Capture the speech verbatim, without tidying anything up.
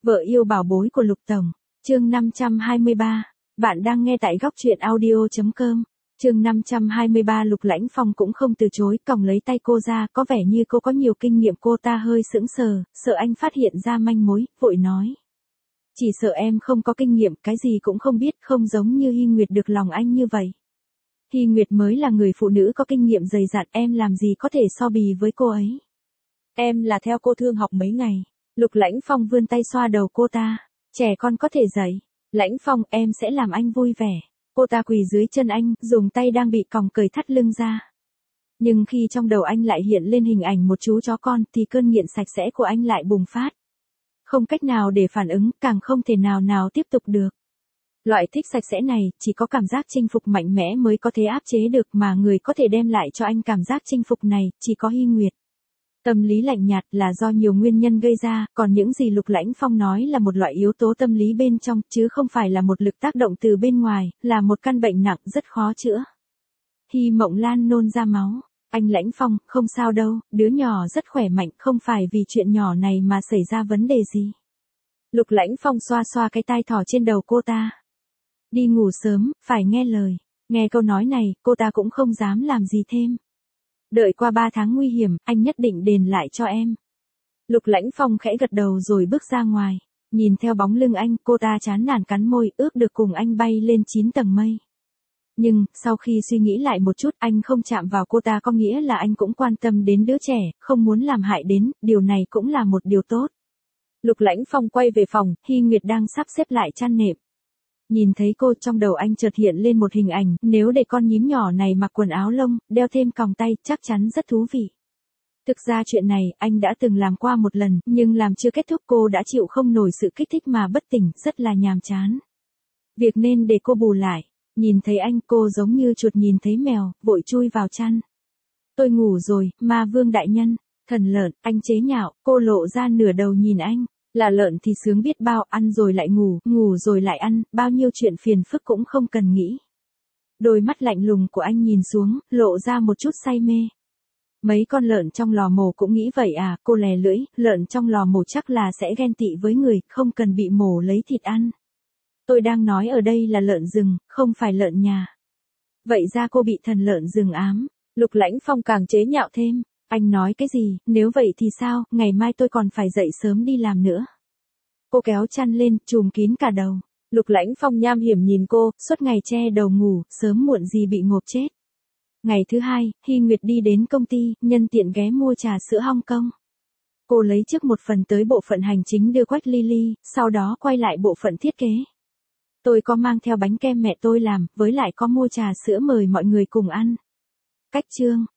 Vợ yêu bảo bối của Lục Tổng, chương năm trăm hai mươi ba, bạn đang nghe tại góc truyện audio chấm com. Chương năm trăm hai mươi ba Lục Lãnh Phong cũng không từ chối, còng lấy tay cô ra, có vẻ như cô có nhiều kinh nghiệm. Cô ta hơi sững sờ, sợ anh phát hiện ra manh mối, vội nói. Chỉ sợ em không có kinh nghiệm, cái gì cũng không biết, không giống như Hy Nguyệt được lòng anh như vậy. Hy Nguyệt mới là người phụ nữ có kinh nghiệm dày dặn, em làm gì có thể so bì với cô ấy. Em là theo cô Thương học mấy ngày. Lục Lãnh Phong vươn tay xoa đầu cô ta. Trẻ con có thể dạy. Lãnh Phong, em sẽ làm anh vui vẻ. Cô ta quỳ dưới chân anh, dùng tay đang bị còng cởi thắt lưng ra. Nhưng khi trong đầu anh lại hiện lên hình ảnh một chú chó con, thì cơn nghiện sạch sẽ của anh lại bùng phát. Không cách nào để phản ứng, càng không thể nào nào tiếp tục được. Loại thích sạch sẽ này, chỉ có cảm giác chinh phục mạnh mẽ mới có thể áp chế được, mà người có thể đem lại cho anh cảm giác chinh phục này, chỉ có Hy Nguyệt. Tâm lý lạnh nhạt là do nhiều nguyên nhân gây ra, còn những gì Lục Lãnh Phong nói là một loại yếu tố tâm lý bên trong, chứ không phải là một lực tác động từ bên ngoài, là một căn bệnh nặng rất khó chữa. Hy Mộng Lan nôn ra máu. Anh Lãnh Phong, không sao đâu, đứa nhỏ rất khỏe mạnh, không phải vì chuyện nhỏ này mà xảy ra vấn đề gì. Lục Lãnh Phong xoa xoa cái tai thỏ trên đầu cô ta. Đi ngủ sớm, phải nghe lời. Nghe câu nói này, cô ta cũng không dám làm gì thêm. Đợi qua ba tháng nguy hiểm, anh nhất định đền lại cho em. Lục Lãnh Phong khẽ gật đầu rồi bước ra ngoài. Nhìn theo bóng lưng anh, cô ta chán nản cắn môi, ước được cùng anh bay lên chín tầng mây. Nhưng, sau khi suy nghĩ lại một chút, anh không chạm vào cô ta có nghĩa là anh cũng quan tâm đến đứa trẻ, không muốn làm hại đến, điều này cũng là một điều tốt. Lục Lãnh Phong quay về phòng, Hy Nguyệt đang sắp xếp lại chăn nệm. Nhìn thấy cô, trong đầu anh chợt hiện lên một hình ảnh, nếu để con nhím nhỏ này mặc quần áo lông, đeo thêm còng tay, chắc chắn rất thú vị. Thực ra chuyện này, anh đã từng làm qua một lần, nhưng làm chưa kết thúc cô đã chịu không nổi sự kích thích mà bất tỉnh, rất là nhàm chán. Việc nên để cô bù lại. Nhìn thấy anh, cô giống như chuột nhìn thấy mèo, vội chui vào chăn. Tôi ngủ rồi, Ma Vương đại nhân. Thần lợn, anh chế nhạo, cô lộ ra nửa đầu nhìn anh. Là lợn thì sướng biết bao, ăn rồi lại ngủ, ngủ rồi lại ăn, bao nhiêu chuyện phiền phức cũng không cần nghĩ. Đôi mắt lạnh lùng của anh nhìn xuống, lộ ra một chút say mê. Mấy con lợn trong lò mổ cũng nghĩ vậy à, cô lè lưỡi, lợn trong lò mổ chắc là sẽ ghen tị với người, không cần bị mổ lấy thịt ăn. Tôi đang nói ở đây là lợn rừng, không phải lợn nhà. Vậy ra cô bị thần lợn rừng ám. Lục Lãnh Phong càng chế nhạo thêm. Anh nói cái gì, nếu vậy thì sao, ngày mai tôi còn phải dậy sớm đi làm nữa. Cô kéo chăn lên, trùm kín cả đầu. Lục Lãnh Phong nham hiểm nhìn cô, suốt ngày che đầu ngủ, sớm muộn gì bị ngộp chết. Ngày thứ hai, Hy Nguyệt đi đến công ty, nhân tiện ghé mua trà sữa Hong Kong. Cô lấy trước một phần tới bộ phận hành chính đưa Quách Ly Ly, sau đó quay lại bộ phận thiết kế. Tôi có mang theo bánh kem mẹ tôi làm, với lại có mua trà sữa mời mọi người cùng ăn. Cách chương.